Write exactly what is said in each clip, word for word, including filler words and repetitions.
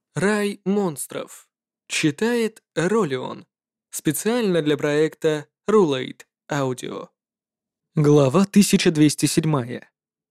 Рай монстров. Читает Ролион. Специально для проекта Rulate Audio. Глава тысяча двести семь.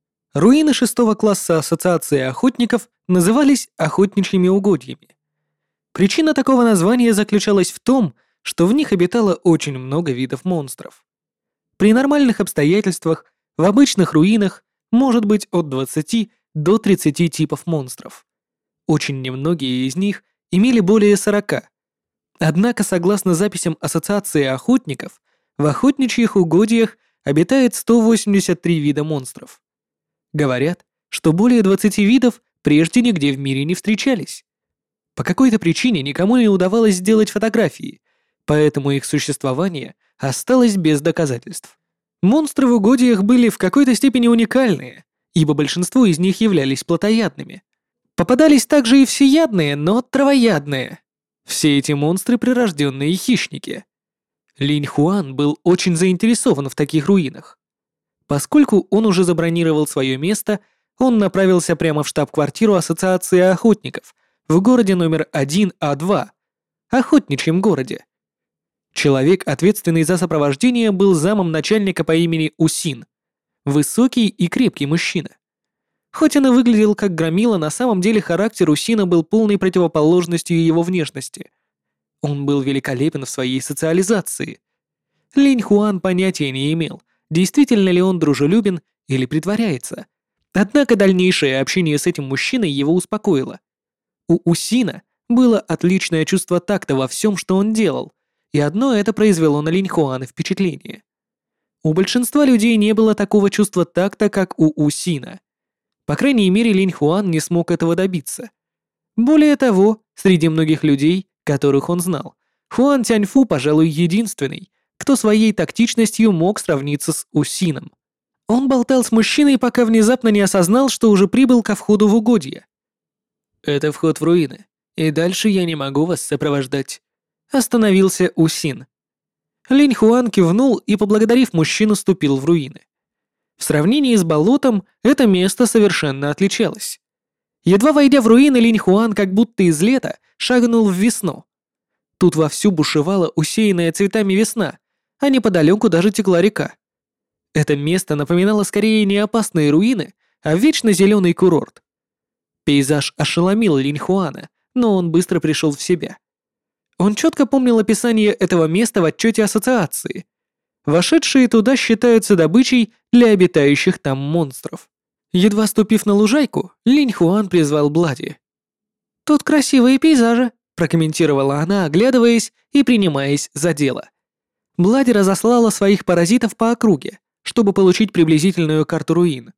Руины шестого класса Ассоциации охотников назывались охотничьими угодьями. Причина такого названия заключалась в том, что в них обитало очень много видов монстров. При нормальных обстоятельствах в обычных руинах может быть от двадцати до тридцати типов монстров. Очень немногие из них имели более сорока. Однако, согласно записям Ассоциации охотников, в охотничьих угодьях обитает сто восемьдесят три вида монстров. Говорят, что более двадцати видов прежде нигде в мире не встречались. По какой-то причине никому не удавалось сделать фотографии, поэтому их существование осталось без доказательств. Монстры в угодьях были в какой-то степени уникальные, ибо большинство из них являлись плотоядными. Попадались также и всеядные, но травоядные. Все эти монстры — прирожденные хищники. Линь Хуан был очень заинтересован в таких руинах. Поскольку он уже забронировал свое место, он направился прямо в штаб-квартиру Ассоциации охотников в городе номер один А два, охотничьем городе. Человек, ответственный за сопровождение, был замом начальника по имени Усин, высокий и крепкий мужчина. Хоть он и выглядел как громила, на самом деле характер Усина был полной противоположностью его внешности. Он был великолепен в своей социализации. Линь Хуан понятия не имел, действительно ли он дружелюбен или притворяется. Однако дальнейшее общение с этим мужчиной его успокоило. У Усина было отличное чувство такта во всем, что он делал, и одно это произвело на Линь Хуана впечатление. У большинства людей не было такого чувства такта, как у Усина. По крайней мере, Линь Хуан не смог этого добиться. Более того, среди многих людей, которых он знал, Хуан Тяньфу, пожалуй, единственный, кто своей тактичностью мог сравниться с Усином. Он болтал с мужчиной, пока внезапно не осознал, что уже прибыл ко входу в угодье. «Это вход в руины, и дальше я не могу вас сопровождать», — остановился Усин. Линь Хуан кивнул и, поблагодарив мужчину, ступил в руины. В сравнении с болотом, это место совершенно отличалось. Едва войдя в руины, Линь Хуан как будто из лета шагнул в весну. Тут вовсю бушевала усеянная цветами весна, а неподалеку даже текла река. Это место напоминало скорее не опасные руины, а вечно зеленый курорт. Пейзаж ошеломил Линь Хуана, но он быстро пришел в себя. Он четко помнил описание этого места в отчете ассоциации. Вошедшие туда считаются добычей для обитающих там монстров. Едва ступив на лужайку, Линь Хуан призвал Блади. «Тут красивые пейзажи», — прокомментировала она, оглядываясь и принимаясь за дело. Блади разослала своих паразитов по округе, чтобы получить приблизительную карту руин.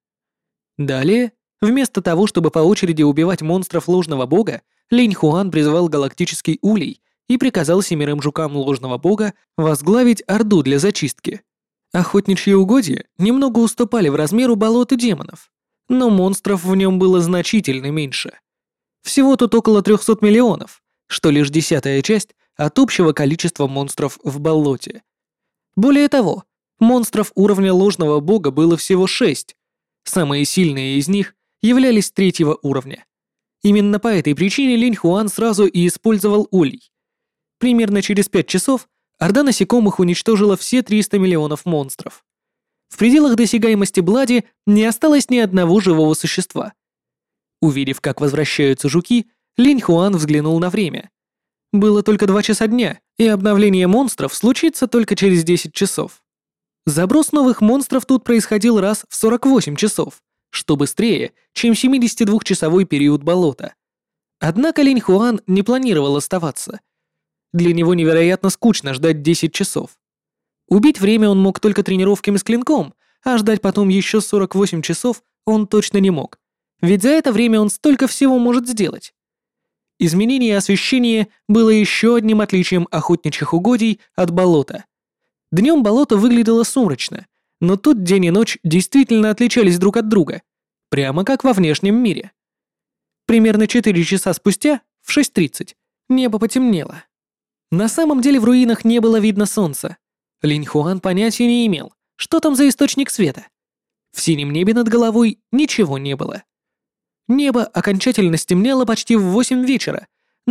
Далее, вместо того, чтобы по очереди убивать монстров ложного бога, Линь Хуан призвал галактический улей и приказал семерым жукам ложного бога возглавить орду для зачистки. Охотничьи угодья немного уступали в размеру болот и демонов, но монстров в нем было значительно меньше. Всего тут около трехсот миллионов, что лишь десятая часть от общего количества монстров в болоте. Более того, монстров уровня ложного бога было всего шесть. Самые сильные из них являлись третьего уровня. Именно по этой причине Линь Хуан сразу и использовал улей. Примерно через пять часов орда насекомых уничтожила все триста миллионов монстров. В пределах досягаемости Блади не осталось ни одного живого существа. Увидев, как возвращаются жуки, Линь Хуан взглянул на время. Было только два часа дня, и обновление монстров случится только через десять часов. Заброс новых монстров тут происходил раз в сорок восемь часов, что быстрее, чем семидесятидвухчасовой период болота. Однако Линь Хуан не планировал оставаться. Для него невероятно скучно ждать десять часов. Убить время он мог только тренировками с клинком, а ждать потом еще сорок восемь часов он точно не мог, ведь за это время он столько всего может сделать. Изменение освещения было еще одним отличием охотничьих угодий от болота. Днем болото выглядело сумрачно, но тут день и ночь действительно отличались друг от друга, прямо как во внешнем мире. Примерно четыре часа спустя, в шесть тридцать, небо потемнело. На самом деле в руинах не было видно солнца. Линь Хуан понятия не имел, что там за источник света. В синем небе над головой ничего не было. Небо окончательно стемнело почти в восемь вечера,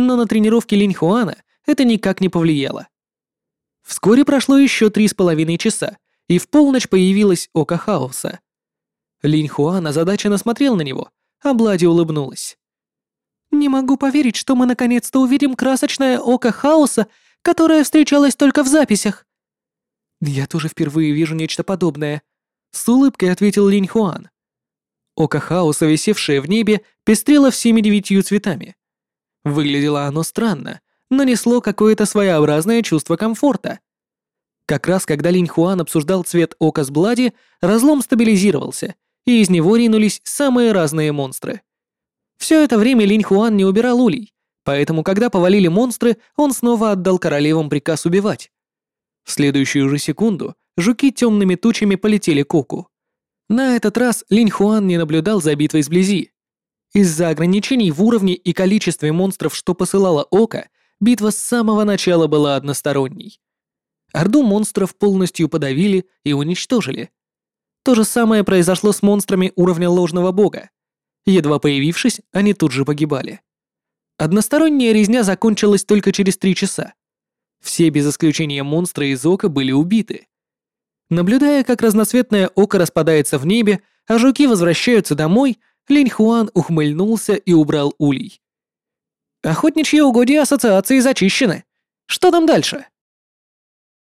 но на тренировки Линь Хуана это никак не повлияло. Вскоре прошло еще три с половиной часа, и в полночь появилось Око Хаоса. Линь Хуан озадаченно смотрел на него, а Блади улыбнулась. «Не могу поверить, что мы наконец-то увидим красочное Око Хаоса, которое встречалось только в записях». «Я тоже впервые вижу нечто подобное», — с улыбкой ответил Линь Хуан. Око Хаоса, висевшее в небе, пестрело всеми девятью цветами. Выглядело оно странно, но несло какое-то своеобразное чувство комфорта. Как раз когда Линь Хуан обсуждал цвет ока с Блади, разлом стабилизировался, и из него ринулись самые разные монстры. Все это время Линь Хуан не убирал улей, поэтому когда повалили монстры, он снова отдал королевам приказ убивать. В следующую же секунду жуки темными тучами полетели к оку. На этот раз Линь Хуан не наблюдал за битвой сблизи. Из-за ограничений в уровне и количестве монстров, что посылало око, битва с самого начала была односторонней. Орду монстров полностью подавили и уничтожили. То же самое произошло с монстрами уровня ложного бога. Едва появившись, они тут же погибали. Односторонняя резня закончилась только через три часа. Все без исключения монстры из ока были убиты. Наблюдая, как разноцветное око распадается в небе, а жуки возвращаются домой, Линь Хуан ухмыльнулся и убрал улей. «Охотничьи угодья ассоциации зачищены. Что там дальше?»